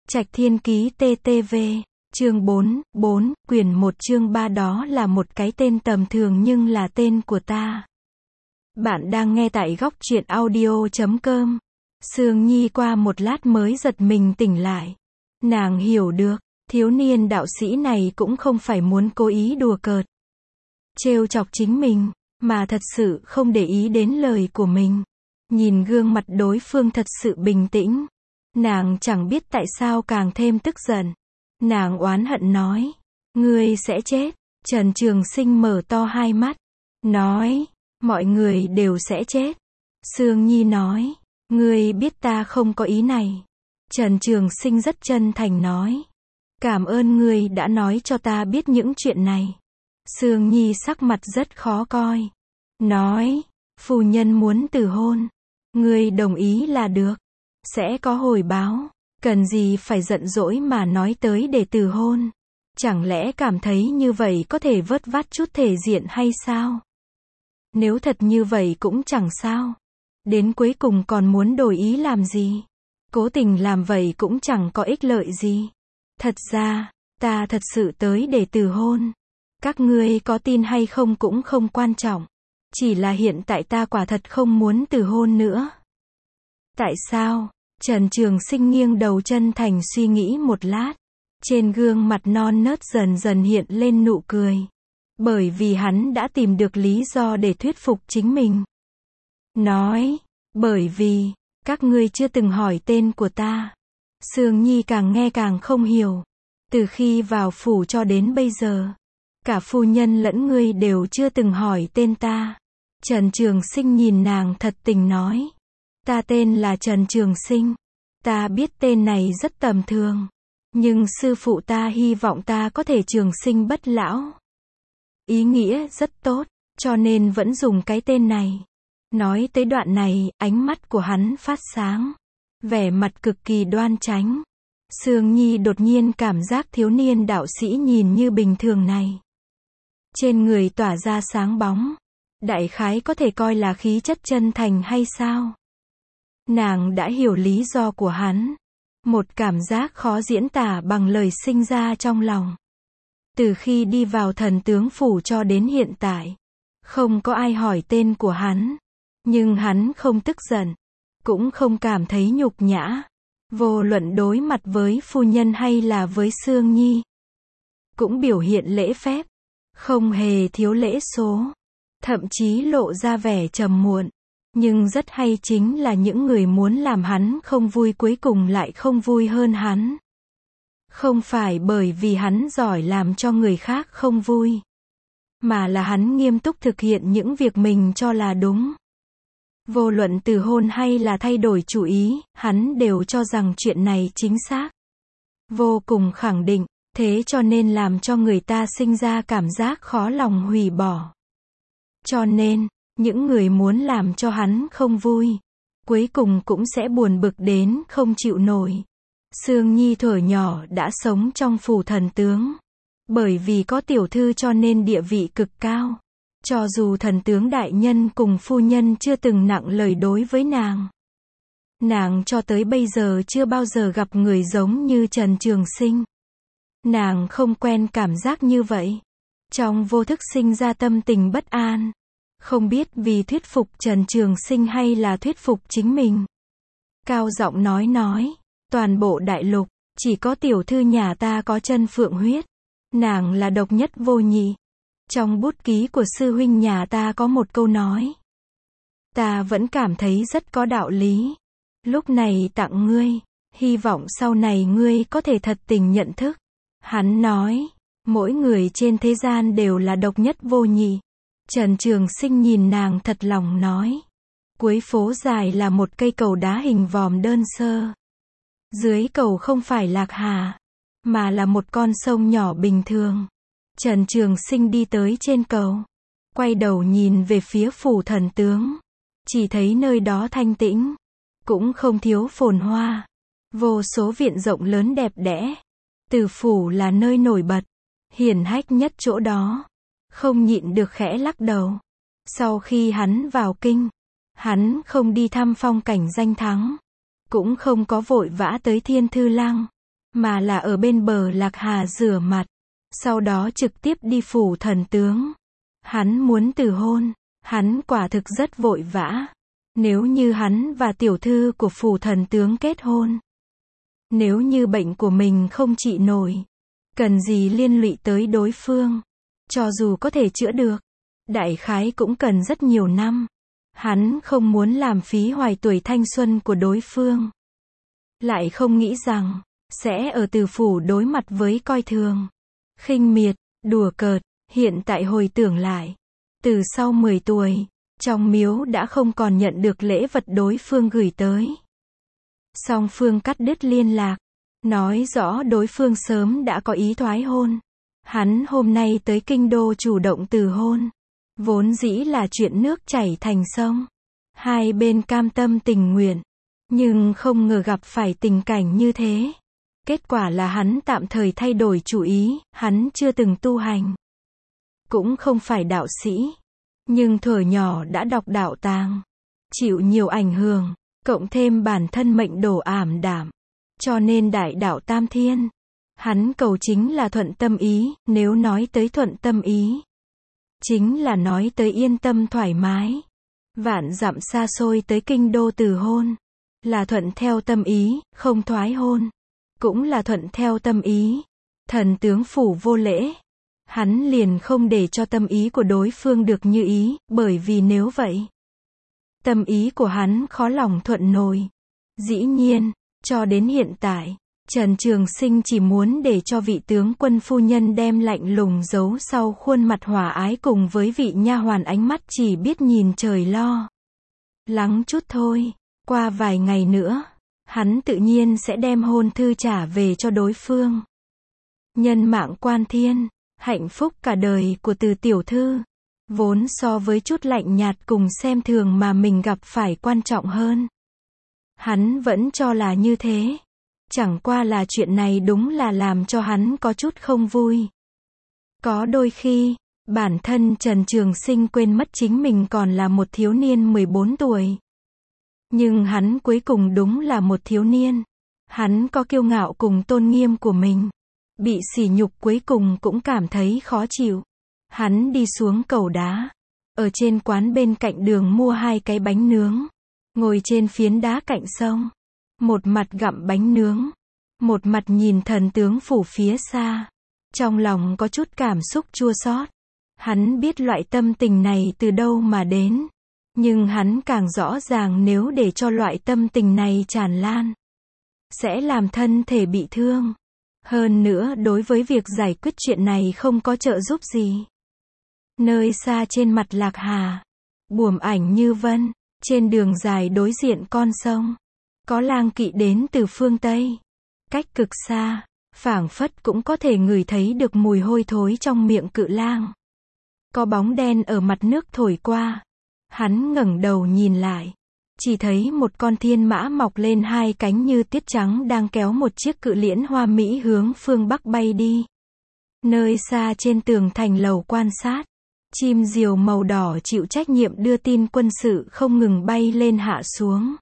Trạch Thiên Ký TTV, chương 4, quyển 1 chương 3 đó là một cái tên tầm thường nhưng là tên của ta. Bạn đang nghe tại góc truyện audio.com. Sương Nhi qua một lát mới giật mình tỉnh lại. Nàng hiểu được, thiếu niên đạo sĩ này cũng không phải muốn cố ý đùa cợt, trêu chọc chính mình, mà thật sự không để ý đến lời của mình. Nhìn gương mặt đối phương thật sự bình tĩnh, nàng chẳng biết tại sao càng thêm tức giận. Nàng oán hận nói, ngươi sẽ chết. Trần Trường Sinh mở to hai mắt, nói, mọi người đều sẽ chết. Sương Nhi nói, ngươi biết ta không có ý này. Trần Trường Sinh rất chân thành nói, cảm ơn ngươi đã nói cho ta biết những chuyện này. Sương Nhi sắc mặt rất khó coi, nói, phu nhân muốn từ hôn, ngươi đồng ý là được, sẽ có hồi báo, cần gì phải giận dỗi mà nói tới để từ hôn. Chẳng lẽ cảm thấy như vậy có thể vớt vát chút thể diện hay sao? Nếu thật như vậy cũng chẳng sao. Đến cuối cùng còn muốn đổi ý làm gì? Cố tình làm vậy cũng chẳng có ích lợi gì. Thật ra, ta thật sự tới để từ hôn. Các ngươi có tin hay không cũng không quan trọng. Chỉ là hiện tại ta quả thật không muốn từ hôn nữa. Tại sao? Trần Trường Sinh nghiêng đầu chân thành suy nghĩ một lát. Trên gương mặt non nớt dần dần hiện lên nụ cười. Bởi vì hắn đã tìm được lý do để thuyết phục chính mình. Nói, bởi vì, các ngươi chưa từng hỏi tên của ta. Sương Nhi càng nghe càng không hiểu. Từ khi vào phủ cho đến bây giờ, cả phu nhân lẫn ngươi đều chưa từng hỏi tên ta. Trần Trường Sinh nhìn nàng thật tình nói, ta tên là Trần Trường Sinh. Ta biết tên này rất tầm thường, nhưng sư phụ ta hy vọng ta có thể trường sinh bất lão. Ý nghĩa rất tốt, cho nên vẫn dùng cái tên này. Nói tới đoạn này, ánh mắt của hắn phát sáng, vẻ mặt cực kỳ đoan chánh. Sương Nhi đột nhiên cảm giác thiếu niên đạo sĩ nhìn như bình thường này, trên người tỏa ra sáng bóng, đại khái có thể coi là khí chất chân thành hay sao? Nàng đã hiểu lý do của hắn. Một cảm giác khó diễn tả bằng lời sinh ra trong lòng. Từ khi đi vào thần tướng phủ cho đến hiện tại, không có ai hỏi tên của hắn. Nhưng hắn không tức giận, cũng không cảm thấy nhục nhã. Vô luận đối mặt với phu nhân hay là với Sương Nhi, cũng biểu hiện lễ phép, không hề thiếu lễ số, thậm chí lộ ra vẻ trầm muộn. Nhưng rất hay chính là những người muốn làm hắn không vui cuối cùng lại không vui hơn hắn. Không phải bởi vì hắn giỏi làm cho người khác không vui, mà là hắn nghiêm túc thực hiện những việc mình cho là đúng. Vô luận từ hôn hay là thay đổi chủ ý, hắn đều cho rằng chuyện này chính xác, vô cùng khẳng định, thế cho nên làm cho người ta sinh ra cảm giác khó lòng hủy bỏ. Cho nên, những người muốn làm cho hắn không vui, cuối cùng cũng sẽ buồn bực đến không chịu nổi. Sương Nhi thuở nhỏ đã sống trong phủ thần tướng. Bởi vì có tiểu thư cho nên địa vị cực cao. Cho dù thần tướng đại nhân cùng phu nhân chưa từng nặng lời đối với nàng, nàng cho tới bây giờ chưa bao giờ gặp người giống như Trần Trường Sinh. Nàng không quen cảm giác như vậy. Trong vô thức sinh ra tâm tình bất an. Không biết vì thuyết phục Trần Trường Sinh hay là thuyết phục chính mình. Cao giọng nói, toàn bộ đại lục, chỉ có tiểu thư nhà ta có chân phượng huyết. Nàng là độc nhất vô nhị. Trong bút ký của sư huynh nhà ta có một câu nói, ta vẫn cảm thấy rất có đạo lý. Lúc này tặng ngươi, hy vọng sau này ngươi có thể thật tình nhận thức. Hắn nói, mỗi người trên thế gian đều là độc nhất vô nhị. Trần Trường Sinh nhìn nàng thật lòng nói, cuối phố dài là một cây cầu đá hình vòm đơn sơ. Dưới cầu không phải Lạc Hà, mà là một con sông nhỏ bình thường. Trần Trường Sinh đi tới trên cầu, quay đầu nhìn về phía phủ thần tướng, chỉ thấy nơi đó thanh tĩnh, cũng không thiếu phồn hoa, vô số viện rộng lớn đẹp đẽ. Từ phủ là nơi nổi bật, hiển hách nhất chỗ đó, không nhịn được khẽ lắc đầu. Sau khi hắn vào kinh, hắn không đi thăm phong cảnh danh thắng, cũng không có vội vã tới Thiên Thư Lăng, mà là ở bên bờ Lạc Hà rửa mặt, sau đó trực tiếp đi phủ thần tướng. Hắn muốn từ hôn, hắn quả thực rất vội vã. Nếu như hắn và tiểu thư của phủ thần tướng kết hôn, nếu như bệnh của mình không trị nổi, cần gì liên lụy tới đối phương, cho dù có thể chữa được, đại khái cũng cần rất nhiều năm. Hắn không muốn làm phí hoài tuổi thanh xuân của đối phương. Lại không nghĩ rằng, sẽ ở Từ phủ đối mặt với coi thường, khinh miệt, đùa cợt. Hiện tại hồi tưởng lại, từ sau 10 tuổi, trong miếu đã không còn nhận được lễ vật đối phương gửi tới. Song phương cắt đứt liên lạc, nói rõ đối phương sớm đã có ý thoái hôn. Hắn hôm nay tới kinh đô chủ động từ hôn, vốn dĩ là chuyện nước chảy thành sông. Hai bên cam tâm tình nguyện, nhưng không ngờ gặp phải tình cảnh như thế. Kết quả là hắn tạm thời thay đổi chủ ý, hắn chưa từng tu hành, cũng không phải đạo sĩ, nhưng thuở nhỏ đã đọc đạo tàng, chịu nhiều ảnh hưởng, cộng thêm bản thân mệnh đồ ảm đạm, cho nên đại đạo tam thiên, hắn cầu chính là thuận tâm ý. Nếu nói tới thuận tâm ý, chính là nói tới yên tâm thoải mái. Vạn dặm xa xôi tới kinh đô từ hôn, là thuận theo tâm ý, không thoái hôn, cũng là thuận theo tâm ý. Thần tướng phủ vô lễ, hắn liền không để cho tâm ý của đối phương được như ý, bởi vì nếu vậy, tâm ý của hắn khó lòng thuận nổi. Dĩ nhiên, cho đến hiện tại, Trần Trường Sinh chỉ muốn để cho vị tướng quân phu nhân đem lạnh lùng giấu sau khuôn mặt hòa ái cùng với vị nha hoàn ánh mắt chỉ biết nhìn trời lo lắng chút thôi. Qua vài ngày nữa, hắn tự nhiên sẽ đem hôn thư trả về cho đối phương. Nhân mạng quan thiên, hạnh phúc cả đời của Từ tiểu thư, vốn so với chút lạnh nhạt cùng xem thường mà mình gặp phải quan trọng hơn. Hắn vẫn cho là như thế. Chẳng qua là chuyện này đúng là làm cho hắn có chút không vui. Có đôi khi, bản thân Trần Trường Sinh quên mất chính mình còn là một thiếu niên 14 tuổi. Nhưng hắn cuối cùng đúng là một thiếu niên. Hắn có kiêu ngạo cùng tôn nghiêm của mình. Bị sỉ nhục cuối cùng cũng cảm thấy khó chịu. Hắn đi xuống cầu đá, ở trên quán bên cạnh đường mua 2 cái bánh nướng, ngồi trên phiến đá cạnh sông, một mặt gặm bánh nướng, một mặt nhìn thần tướng phủ phía xa. Trong lòng có chút cảm xúc chua xót. Hắn biết loại tâm tình này từ đâu mà đến, nhưng hắn càng rõ ràng nếu để cho loại tâm tình này tràn lan, sẽ làm thân thể bị thương. Hơn nữa đối với việc giải quyết chuyện này không có trợ giúp gì. Nơi xa trên mặt Lạc Hà, buồm ảnh như vân, trên đường dài đối diện con sông, có lang kỵ đến từ phương Tây. Cách cực xa, phảng phất cũng có thể ngửi thấy được mùi hôi thối trong miệng cự lang. Có bóng đen ở mặt nước thổi qua. Hắn ngẩng đầu nhìn lại, chỉ thấy một con thiên mã mọc lên 2 cánh như tuyết trắng đang kéo một chiếc cự liễn hoa mỹ hướng phương Bắc bay đi. Nơi xa trên tường thành lầu quan sát, chim diều màu đỏ chịu trách nhiệm đưa tin quân sự không ngừng bay lên hạ xuống.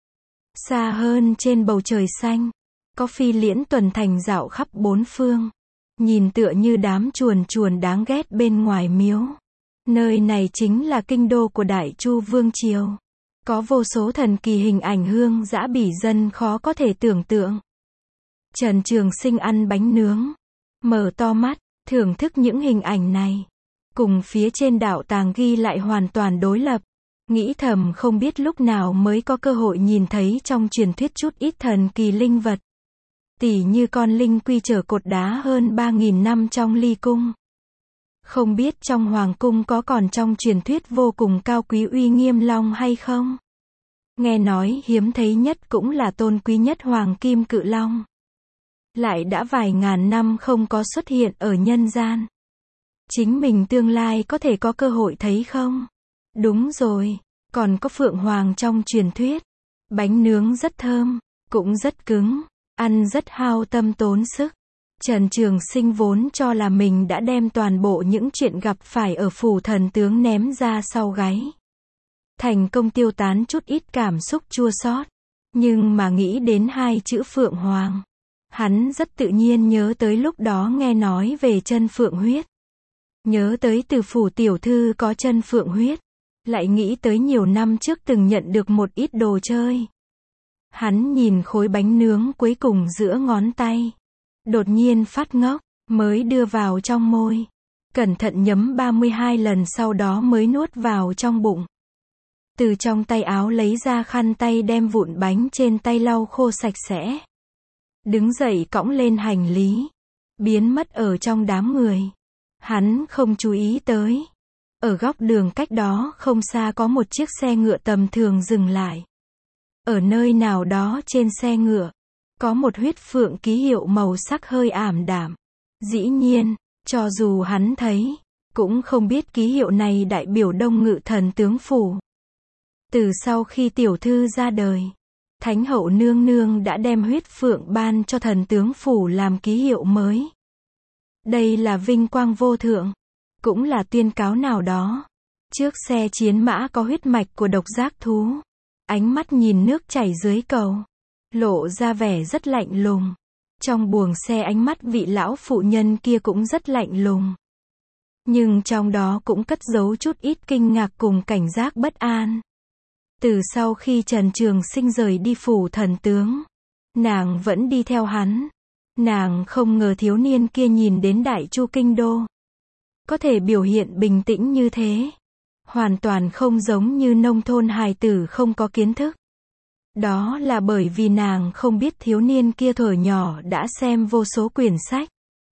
Xa hơn trên bầu trời xanh, có phi liễn tuần thành dạo khắp 4 phương, nhìn tựa như đám chuồn chuồn đáng ghét bên ngoài miếu. Nơi này chính là kinh đô của Đại Chu Vương Triều. Có vô số thần kỳ hình ảnh hương dã bỉ dân khó có thể tưởng tượng. Trần Trường Sinh ăn bánh nướng, mở to mắt, thưởng thức những hình ảnh này. Cùng phía trên đạo tàng ghi lại hoàn toàn đối lập. Nghĩ thầm không biết lúc nào mới có cơ hội nhìn thấy trong truyền thuyết chút ít thần kỳ linh vật. Tỉ như con linh quy chở cột đá hơn 3.000 năm trong ly cung. Không biết trong hoàng cung có còn trong truyền thuyết vô cùng cao quý uy nghiêm long hay không? Nghe nói hiếm thấy nhất cũng là tôn quý nhất hoàng kim cự long. Lại đã vài ngàn năm không có xuất hiện ở nhân gian. Chính mình tương lai có thể có cơ hội thấy không? Đúng rồi, còn có phượng hoàng trong truyền thuyết. Bánh nướng rất thơm, cũng rất cứng, ăn rất hao tâm tốn sức. Trần Trường Sinh vốn cho là mình đã đem toàn bộ những chuyện gặp phải ở phủ thần tướng ném ra sau gáy. Thành công tiêu tán chút ít cảm xúc chua xót. Nhưng mà nghĩ đến 2 chữ phượng hoàng, Hắn rất tự nhiên nhớ tới lúc đó nghe nói về chân phượng huyết. Nhớ tới Từ phủ tiểu thư có chân phượng huyết. Lại nghĩ tới nhiều năm trước từng nhận được một ít đồ chơi. Hắn nhìn khối bánh nướng cuối cùng giữa ngón tay. Đột nhiên phát ngốc, mới đưa vào trong môi. Cẩn thận nhấm 32 lần sau đó mới nuốt vào trong bụng. Từ trong tay áo lấy ra khăn tay đem vụn bánh trên tay lau khô sạch sẽ. Đứng dậy cõng lên hành lý. Biến mất ở trong đám người. Hắn không chú ý tới. Ở góc đường cách đó không xa có một chiếc xe ngựa tầm thường dừng lại. Ở nơi nào đó trên xe ngựa, có một huyết phượng ký hiệu màu sắc hơi ảm đạm. Dĩ nhiên, cho dù hắn thấy, cũng không biết ký hiệu này đại biểu Đông Ngự thần tướng phủ. Từ sau khi tiểu thư ra đời, Thánh hậu nương nương đã đem huyết phượng ban cho thần tướng phủ làm ký hiệu mới. Đây là vinh quang vô thượng, cũng là tuyên cáo nào đó. Trước xe chiến mã có huyết mạch của độc giác thú. Ánh mắt nhìn nước chảy dưới cầu, lộ ra vẻ rất lạnh lùng. Trong buồng xe ánh mắt vị lão phụ nhân kia cũng rất lạnh lùng. Nhưng trong đó cũng cất giấu chút ít kinh ngạc cùng cảnh giác bất an. Từ sau khi Trần Trường Sinh rời đi phủ thần tướng, nàng vẫn đi theo hắn. Nàng không ngờ thiếu niên kia nhìn đến Đại Chu kinh đô, có thể biểu hiện bình tĩnh như thế. Hoàn toàn không giống như nông thôn hài tử không có kiến thức. Đó là bởi vì nàng không biết thiếu niên kia thuở nhỏ đã xem vô số quyển sách.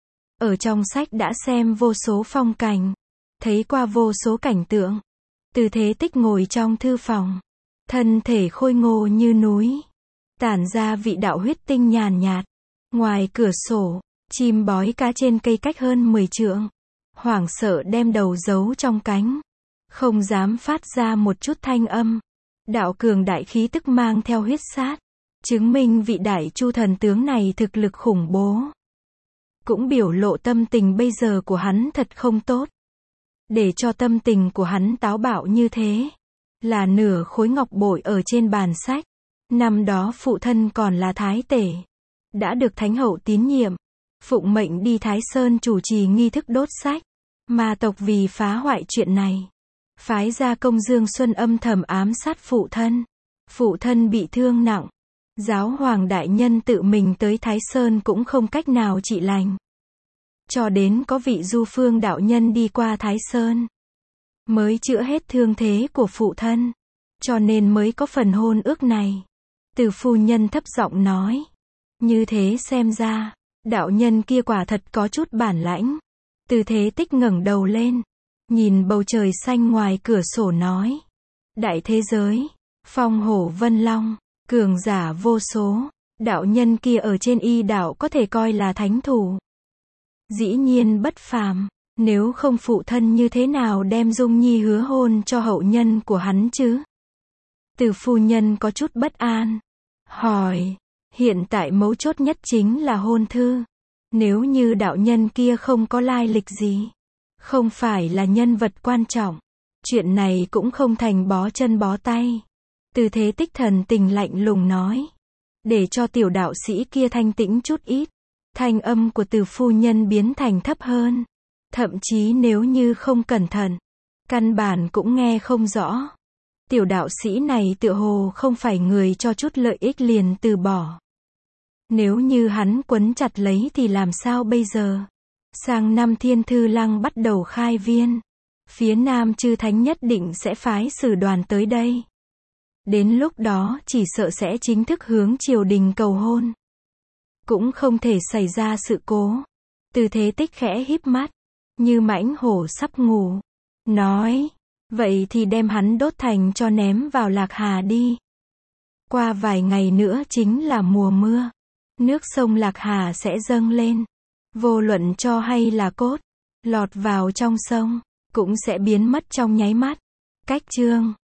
Ở trong sách đã xem vô số phong cảnh, thấy qua vô số cảnh tượng. Từ Thế Tích ngồi trong thư phòng, thân thể khôi ngô như núi, tản ra vị đạo huyết tinh nhàn nhạt. Ngoài cửa sổ, chim bói cá trên cây cách hơn 10 trượng, hoảng sợ đem đầu giấu trong cánh, không dám phát ra một chút thanh âm. Đạo cường đại khí tức mang theo huyết sát, chứng minh vị Đại Chu thần tướng này thực lực khủng bố. Cũng biểu lộ tâm tình bây giờ của hắn thật không tốt. Để cho tâm tình của hắn táo bạo như thế, là nửa khối ngọc bội ở trên bàn sách. Năm đó phụ thân còn là thái tể, đã được Thánh hậu tín nhiệm, phụng mệnh đi Thái Sơn chủ trì nghi thức đốt sách. Ma tộc vì phá hoại chuyện này, phái ra Công Dương Xuân âm thầm ám sát phụ thân. Phụ thân bị thương nặng, giáo hoàng đại nhân tự mình tới Thái Sơn cũng không cách nào trị lành. Cho đến có vị Du Phương đạo nhân đi qua Thái Sơn, mới chữa hết thương thế của phụ thân. Cho nên mới có phần hôn ước này. Từ phu nhân thấp giọng nói. Như thế xem ra, đạo nhân kia quả thật có chút bản lãnh. Từ Thế Tích ngẩng đầu lên, nhìn bầu trời xanh ngoài cửa sổ nói. Đại thế giới, phong hổ vân long, cường giả vô số, đạo nhân kia ở trên y đạo có thể coi là thánh thủ. Dĩ nhiên bất phàm, nếu không phụ thân như thế nào đem Dung Nhi hứa hôn cho hậu nhân của hắn chứ? Từ phu nhân có chút bất an, hỏi, hiện tại mấu chốt nhất chính là hôn thư. Nếu như đạo nhân kia không có lai lịch gì, không phải là nhân vật quan trọng, chuyện này cũng không thành bó chân bó tay. Từ Thế Tích thần tình lạnh lùng nói, để cho tiểu đạo sĩ kia thanh tĩnh chút ít. Thanh âm của Từ phu nhân biến thành thấp hơn, thậm chí nếu như không cẩn thận, căn bản cũng nghe không rõ. Tiểu đạo sĩ này tựa hồ không phải người cho chút lợi ích liền từ bỏ. Nếu như hắn quấn chặt lấy thì làm sao bây giờ? Sang năm Thiên Thư Lăng bắt đầu khai viên, phía Nam Chư Thánh nhất định sẽ phái sử đoàn tới đây. Đến lúc đó chỉ sợ sẽ chính thức hướng triều đình cầu hôn. Cũng không thể xảy ra sự cố. Từ Thế Tích khẽ híp mắt, như mãnh hổ sắp ngủ, nói, vậy thì đem hắn đốt thành cho ném vào Lạc Hà đi. Qua vài ngày nữa chính là mùa mưa, nước sông Lạc Hà sẽ dâng lên. Vô luận cho hay là cốt, lọt vào trong sông, cũng sẽ biến mất trong nháy mắt. Cách chương